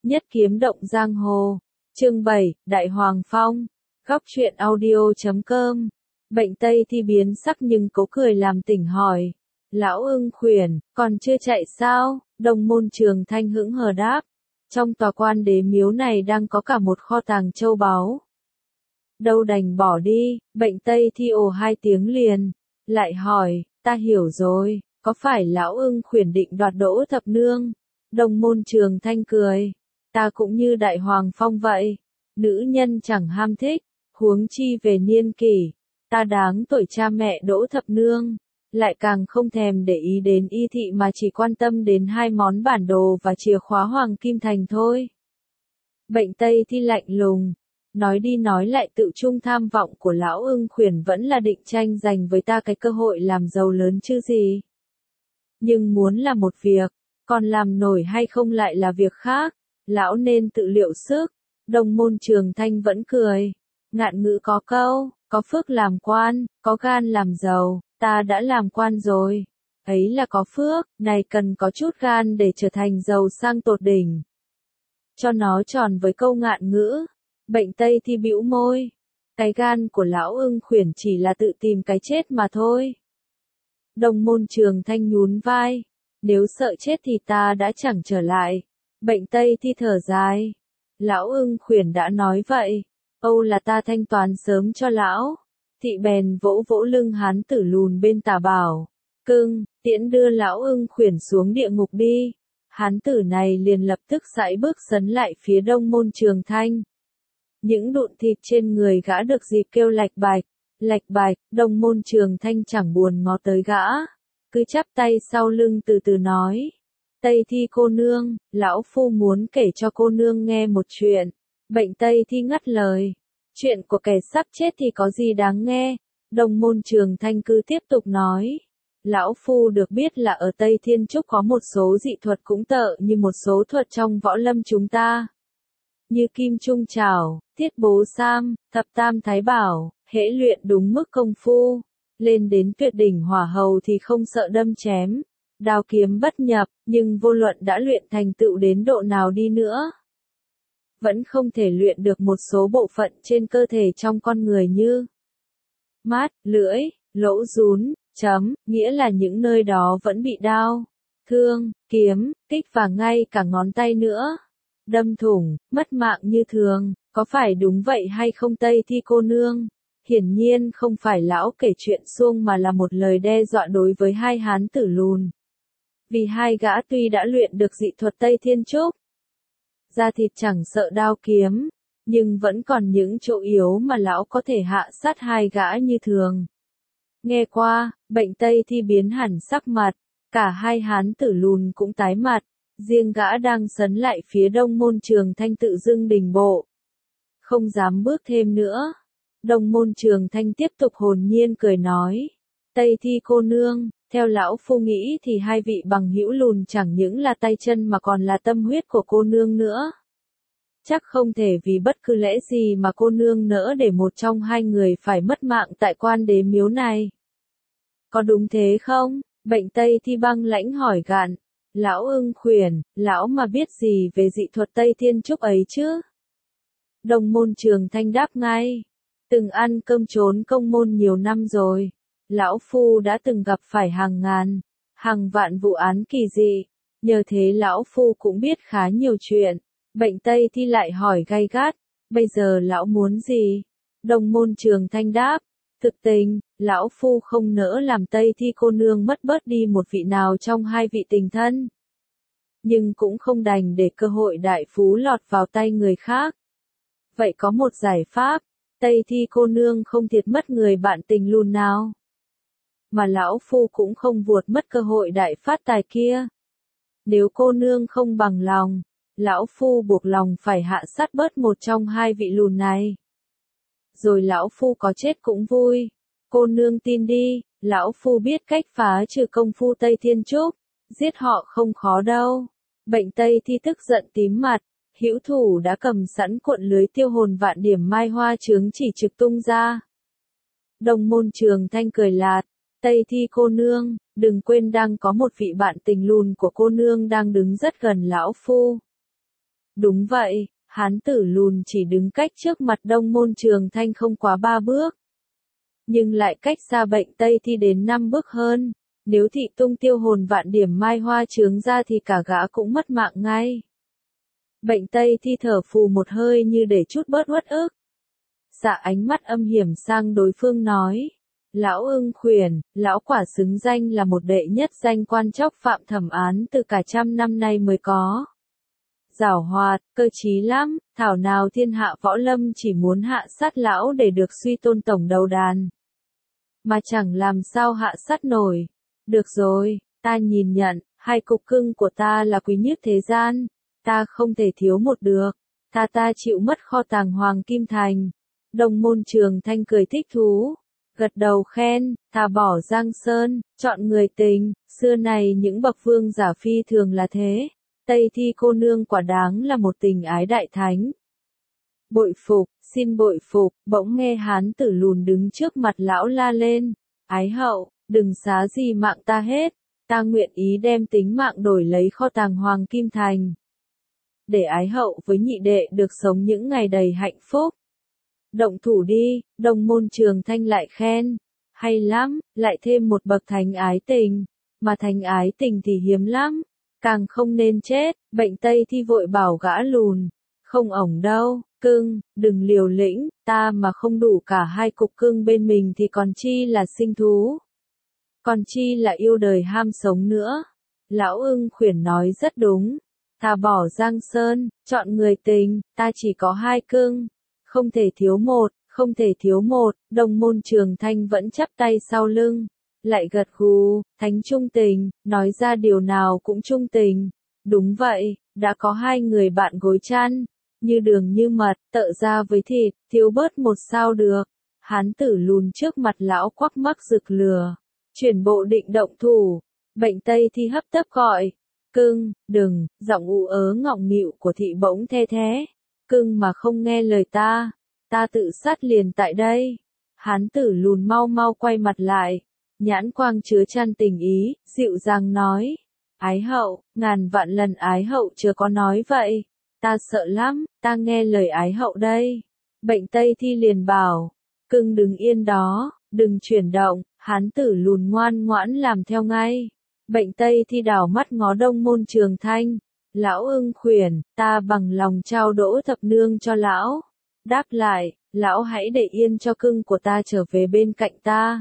Nhất kiếm động giang hồ. Chương 7, Đại Hoàng Phong. Góc truyện audio.com. Bệnh Tây Thi biến sắc nhưng cố cười làm tỉnh hỏi. Lão Ưng khuyển, còn chưa chạy sao? Đồng môn Trường Thanh hững hờ đáp. Trong tòa quan đế miếu này đang có cả một kho tàng châu báu. Đâu đành bỏ đi, Bệnh Tây Thi ồ hai tiếng liền. Lại hỏi, ta hiểu rồi, có phải Lão Ưng khuyển định đoạt Đỗ Thập Nương? Đồng môn Trường Thanh cười. Ta cũng như Đại Hoàng Phong vậy. Nữ nhân chẳng ham thích, huống chi về niên kỷ. Ta đáng tuổi cha mẹ Đỗ Thập Nương. Lại càng không thèm để ý đến y thị mà chỉ quan tâm đến hai món bản đồ và chìa khóa Hoàng Kim Thành thôi. Bệnh Tây Thi lạnh lùng. Nói đi nói lại tự trung tham vọng của Lão Ưng khuyển vẫn là định tranh giành với ta cái cơ hội làm giàu lớn chứ gì. Nhưng muốn là một việc, còn làm nổi hay không lại là việc khác. Lão nên tự liệu sức. Đồng môn Trường Thanh vẫn cười. Ngạn ngữ có câu, có phước làm quan, có gan làm giàu. Ta đã làm quan rồi. Ấy là có phước, này cần có chút gan để trở thành giàu sang tột đỉnh. Cho nó tròn với câu ngạn ngữ. Bệnh Tây Thi bĩu môi. Cái gan của Lão Ưng khuyển chỉ là tự tìm cái chết mà thôi. Đồng môn Trường Thanh nhún vai. Nếu sợ chết thì ta đã chẳng trở lại. Bệnh Tây Thi thở dài. Lão Ưng khuyển đã nói vậy. Âu là ta thanh toán sớm cho lão. Thị bèn vỗ vỗ lưng hán tử lùn bên tả bảo. Cưng, tiễn đưa Lão Ưng khuyển xuống địa ngục đi. Hán tử này liền lập tức sải bước sấn lại phía đông môn Trường Thanh. Những đụn thịt trên người gã được dịp kêu lạch bạch, đồng môn Trường Thanh chẳng buồn ngó tới gã. Cứ chắp tay sau lưng từ từ nói. Tây Thi cô nương, lão phu muốn kể cho cô nương nghe một chuyện. Bệnh Tây Thi ngắt lời. Chuyện của kẻ sắp chết thì có gì đáng nghe. Đồng môn Trường Thanh cứ tiếp tục nói. Lão phu được biết là ở Tây Thiên Trúc có một số dị thuật cũng tợ như một số thuật trong võ lâm chúng ta. Như kim trung chảo, thiết bố sam, thập tam thái bảo, hễ luyện đúng mức công phu. Lên đến tuyệt đỉnh hỏa hầu thì không sợ đâm chém. Đao kiếm bất nhập, nhưng vô luận đã luyện thành tựu đến độ nào đi nữa. Vẫn không thể luyện được một số bộ phận trên cơ thể trong con người như mắt, lưỡi, lỗ rún, nghĩa là những nơi đó vẫn bị đao, thương, kiếm, kích và ngay cả ngón tay nữa. Đâm thủng, mất mạng như thường, có phải đúng vậy hay không Tây Thi cô nương? Hiển nhiên không phải lão kể chuyện suông mà là một lời đe dọa đối với hai hán tử lùn. Vì hai gã tuy đã luyện được dị thuật Tây Thiên Trúc, da thịt chẳng sợ đao kiếm, nhưng vẫn còn những chỗ yếu mà lão có thể hạ sát hai gã như thường. Nghe qua, Bệnh Tây Thi biến hẳn sắc mặt, cả hai hán tử lùn cũng tái mặt, riêng gã đang sấn lại phía đông môn Trường Thanh tự dưng đình bộ. Không dám bước thêm nữa. Đồng môn Trường Thanh tiếp tục hồn nhiên cười nói. Tây Thi cô nương, theo lão phu nghĩ thì hai vị bằng hữu lùn chẳng những là tay chân mà còn là tâm huyết của cô nương nữa. Chắc không thể vì bất cứ lẽ gì mà cô nương nỡ để một trong hai người phải mất mạng tại quan đế miếu này. Có đúng thế không? Bệnh Tây Thi băng lãnh hỏi gạn. Lão Ưng khuyển, lão mà biết gì về dị thuật Tây Thiên Trúc ấy chứ? Đồng môn Trường Thanh đáp ngay. Từng ăn cơm trốn công môn nhiều năm rồi. Lão phu đã từng gặp phải hàng ngàn, hàng vạn vụ án kỳ dị. Nhờ thế lão phu cũng biết khá nhiều chuyện. Bệnh Tây Thi lại hỏi gay gắt. Bây giờ lão muốn gì? Đồng môn Trường Thanh đáp. Thực tình, lão phu không nỡ làm Tây Thi cô nương mất bớt đi một vị nào trong hai vị tình thân. Nhưng cũng không đành để cơ hội đại phú lọt vào tay người khác. Vậy có một giải pháp, Tây Thi cô nương không thiệt mất người bạn tình lùn nào. Mà lão phu cũng không vuột mất cơ hội đại phát tài kia. Nếu cô nương không bằng lòng, lão phu buộc lòng phải hạ sát bớt một trong hai vị lùn này. Rồi lão phu có chết cũng vui. Cô nương tin đi, lão phu biết cách phá trừ công phu Tây Thiên Trúc. Giết họ không khó đâu. Bệnh Tây Thi tức giận tím mặt. Hữu thủ đã cầm sẵn cuộn lưới tiêu hồn vạn điểm mai hoa chướng chỉ trực tung ra. Đồng môn Trường Thanh cười lạt. Tây Thi cô nương, đừng quên đang có một vị bạn tình lùn của cô nương đang đứng rất gần lão phu. Đúng vậy, hán tử lùn chỉ đứng cách trước mặt Đông Môn Trường Thanh không quá 3 bước. Nhưng lại cách xa Bệnh Tây Thi đến 5 bước hơn. Nếu Thị Tung tiêu hồn vạn điểm mai hoa chướng ra thì cả gã cũng mất mạng ngay. Bệnh Tây Thi thở phù một hơi như để chút bớt uất ức. Dạ ánh mắt âm hiểm sang đối phương nói. Lão Ưng Khuyển, lão quả xứng danh là một đệ nhất danh quan chóc phạm thẩm án từ cả trăm năm nay mới có. Giảo hoạt, cơ trí lắm, thảo nào thiên hạ võ lâm chỉ muốn hạ sát lão để được suy tôn tổng đầu đàn. Mà chẳng làm sao hạ sát nổi. Được rồi, ta nhìn nhận, hai cục cưng của ta là quý nhất thế gian, ta không thể thiếu một được. Ta chịu mất kho tàng Hoàng Kim Thành. Đông Môn Trường Thanh cười thích thú, gật đầu khen, thà bỏ Giang Sơn, chọn người tình, xưa này những bậc vương giả phi thường là thế. Tây Thi cô nương quả đáng là một tình ái đại thánh. Bội phục, xin bội phục, bỗng nghe hán tử lùn đứng trước mặt lão la lên. Ái hậu, đừng xá gì mạng ta hết, ta nguyện ý đem tính mạng đổi lấy kho tàng Hoàng Kim Thành. Để ái hậu với nhị đệ được sống những ngày đầy hạnh phúc. Động thủ đi, Đông Môn Trường Thanh lại khen. Hay lắm, lại thêm một bậc thánh ái tình. Mà thánh ái tình thì hiếm lắm. Càng không nên chết, Bệnh Tây Thi vội bảo gã lùn. Không ổng đâu, cưng, đừng liều lĩnh, ta mà không đủ cả hai cục cưng bên mình thì còn chi là sinh thú. Còn chi là yêu đời ham sống nữa. Lão Ưng Khuyển nói rất đúng. Thà bỏ Giang Sơn, chọn người tình, ta chỉ có hai cưng. Không thể thiếu một, không thể thiếu một, Đông Môn Trường Thanh vẫn chắp tay sau lưng. Lại gật gù, thánh trung tình, nói ra điều nào cũng trung tình. Đúng vậy, đã có hai người bạn gối chăn, như đường như mật, tợ ra với thịt, thiếu bớt một sao được. Hán tử lùn trước mặt lão quắc mắc rực lừa, chuyển bộ định động thủ. Bệnh Tây Thi hấp tấp gọi, cưng, đừng, giọng u ớ ngọng nghịu của Thị bỗng the thế. Cưng mà không nghe lời ta tự sát liền tại đây. Hán tử lùn mau mau quay mặt lại, nhãn quang chứa chan tình ý, dịu dàng nói. Ái hậu, ngàn vạn lần ái hậu chưa có nói vậy. Ta sợ lắm, ta nghe lời ái hậu đây. Bệnh Tây Thi liền bảo, cưng đừng yên đó, đừng chuyển động. Hán tử lùn ngoan ngoãn làm theo ngay. Bệnh Tây Thi đảo mắt ngó Đông Môn Trường Thanh. Lão Ưng Khuyển, ta bằng lòng trao Đỗ Thập Nương cho lão. Đáp lại, lão hãy để yên cho cưng của ta trở về bên cạnh ta.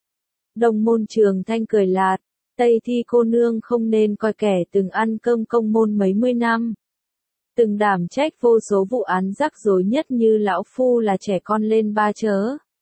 Đông Môn Trường Thanh cười lạt, Tây Thi cô nương không nên coi kẻ từng ăn cơm công môn mấy mươi năm. Từng đảm trách vô số vụ án rắc rối nhất như lão phu là trẻ con lên ba chớ.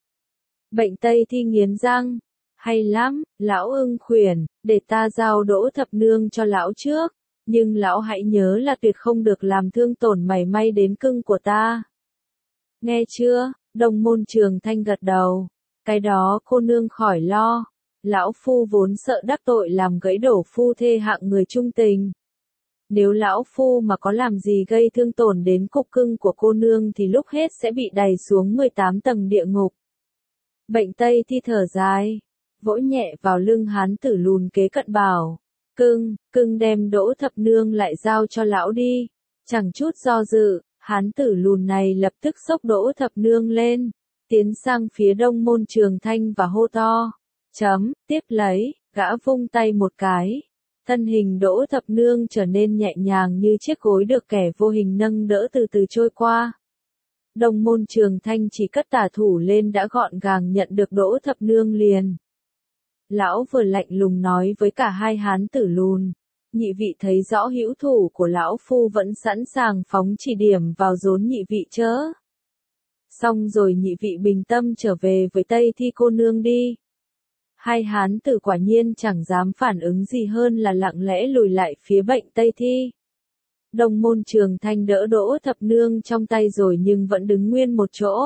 Bệnh Tây Thi nghiến răng, hay lắm, Lão Ưng Khuyển, để ta giao Đỗ Thập Nương cho lão trước. Nhưng lão hãy nhớ là tuyệt không được làm thương tổn mảy may đến cưng của ta. Nghe chưa? Đông Môn Trường Thanh gật đầu. Cái đó cô nương khỏi lo. Lão phu vốn sợ đắc tội làm gãy đổ phu thê hạng người trung tình. Nếu lão phu mà có làm gì gây thương tổn đến cục cưng của cô nương thì lúc hết sẽ bị đày xuống 18 tầng địa ngục. Bệnh Tây Thi thở dài, vỗ nhẹ vào lưng hán tử lùn kế cận bảo. Cưng đem Đỗ Thập Nương lại giao cho lão đi. Chẳng chút do dự, hán tử lùn này lập tức xốc Đỗ Thập Nương lên, tiến sang phía Đông Môn Trường Thanh và hô to. Tiếp lấy, gã vung tay một cái. Thân hình Đỗ Thập Nương trở nên nhẹ nhàng như chiếc gối được kẻ vô hình nâng đỡ từ từ trôi qua. Đông Môn Trường Thanh chỉ cất tả thủ lên đã gọn gàng nhận được Đỗ Thập Nương liền. Lão vừa lạnh lùng nói với cả hai hán tử lùn. Nhị vị thấy rõ hữu thủ của lão phu vẫn sẵn sàng phóng chỉ điểm vào rốn nhị vị chớ. Xong rồi nhị vị bình tâm trở về với Tây Thi cô nương đi. Hai hán tử quả nhiên chẳng dám phản ứng gì hơn là lặng lẽ lùi lại phía Bệnh Tây Thi. Đông Môn Trường Thanh đỡ Đỗ Thập Nương trong tay rồi nhưng vẫn đứng nguyên một chỗ.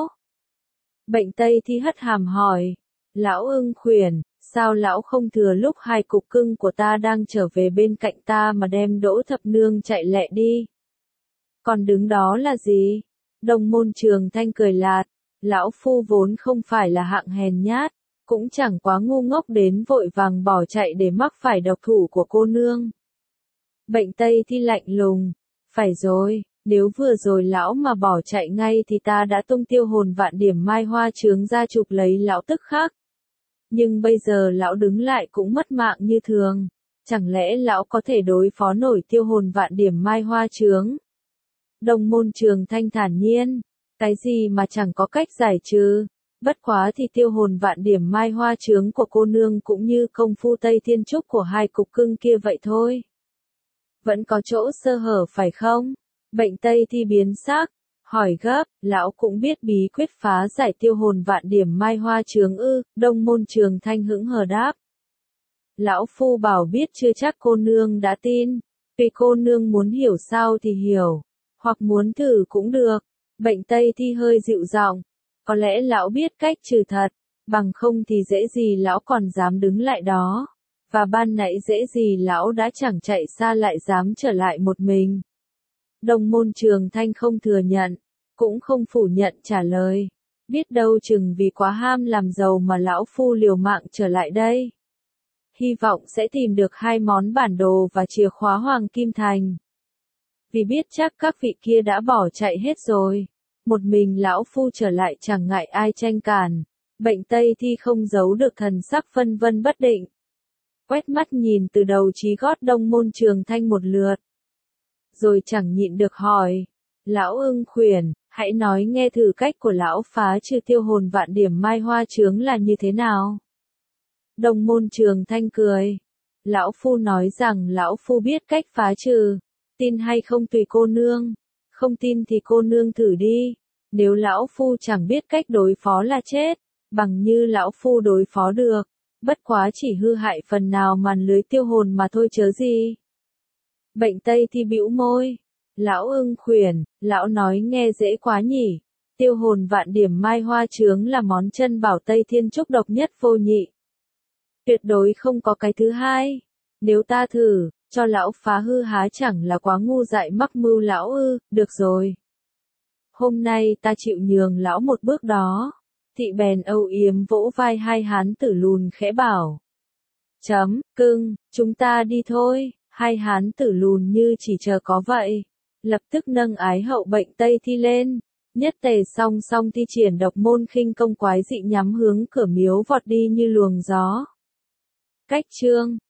Bệnh Tây Thi hất hàm hỏi. Lão Ưng Khuyển, sao lão không thừa lúc hai cục cưng của ta đang trở về bên cạnh ta mà đem Đỗ Thập Nương chạy lẹ đi? Còn đứng đó là gì? Đông Môn Trường Thanh cười lạt. Lão phu vốn không phải là hạng hèn nhát, cũng chẳng quá ngu ngốc đến vội vàng bỏ chạy để mắc phải độc thủ của cô nương. Bệnh Tây Thi lạnh lùng. Phải rồi, Nếu vừa rồi lão mà bỏ chạy ngay thì ta đã tung tiêu hồn vạn điểm mai hoa chướng ra chụp lấy lão tức khắc. Nhưng bây giờ lão đứng lại cũng mất mạng như thường. Chẳng lẽ lão có thể đối phó nổi tiêu hồn vạn điểm mai hoa chướng? Đồng môn Trường Thanh thản nhiên. Cái gì mà chẳng có cách giải trừ. Bất quá thì tiêu hồn vạn điểm mai hoa chướng của cô nương cũng như công phu Tây Thiên Trúc của hai cục cưng kia vậy thôi. Vẫn có chỗ sơ hở phải không? Bệnh Tây Thi biến sắc, hỏi gấp, lão cũng biết bí quyết phá giải tiêu hồn vạn điểm mai hoa chướng ư? Đông môn Trường Thanh hững hờ đáp. Lão phu bảo biết chưa chắc cô nương đã tin, vì cô nương muốn hiểu sao thì hiểu, hoặc muốn thử cũng được. Bệnh Tây Thi hơi dịu giọng, có lẽ lão biết cách trừ thật, bằng không thì dễ gì lão còn dám đứng lại đó, và ban nãy dễ gì lão đã chẳng chạy xa lại dám trở lại một mình. Đồng môn Trường Thanh không thừa nhận, cũng không phủ nhận trả lời, biết đâu chừng vì quá ham làm giàu mà lão phu liều mạng trở lại đây. Hy vọng sẽ tìm được 2 món bản đồ và chìa khóa Hoàng Kim Thành. Vì biết chắc các vị kia đã bỏ chạy hết rồi. Một mình lão phu trở lại chẳng ngại ai tranh cản. Bệnh Tây Thi không giấu được thần sắc phân vân bất định. Quét mắt nhìn từ đầu chí gót Đông môn Trường Thanh một lượt. Rồi chẳng nhịn được hỏi. Lão Ưng Khuyển, hãy nói nghe thử cách của lão phá trừ tiêu hồn vạn điểm mai hoa chướng là như thế nào? Đồng môn Trường Thanh cười. Lão phu nói rằng lão phu biết cách phá trừ. Tin hay không tùy cô nương. Không tin thì cô nương thử đi. Nếu lão phu chẳng biết cách đối phó là chết. Bằng như lão phu đối phó được. Bất quá chỉ hư hại phần nào màn lưới tiêu hồn mà thôi chớ gì. Bệnh Tây Thi bĩu môi. Lão Ưng Khuyển, lão nói nghe dễ quá nhỉ. Tiêu hồn vạn điểm mai hoa chướng là món chân bảo Tây Thiên Trúc độc nhất vô nhị. Tuyệt đối không có cái thứ hai. Nếu ta thử, cho lão phá hư há chẳng là quá ngu dại mắc mưu lão ư? Được rồi. Hôm nay ta chịu nhường lão một bước đó. Thị bèn âu yếm vỗ vai hai hán tử lùn khẽ bảo. Cưng, chúng ta đi thôi. Hai hán tử lùn như chỉ chờ có vậy. Lập tức nâng ái hậu Bệnh Tây Thi lên. Nhất tề song song thi triển độc môn khinh công quái dị nhắm hướng cửa miếu vọt đi như luồng gió. Cách chương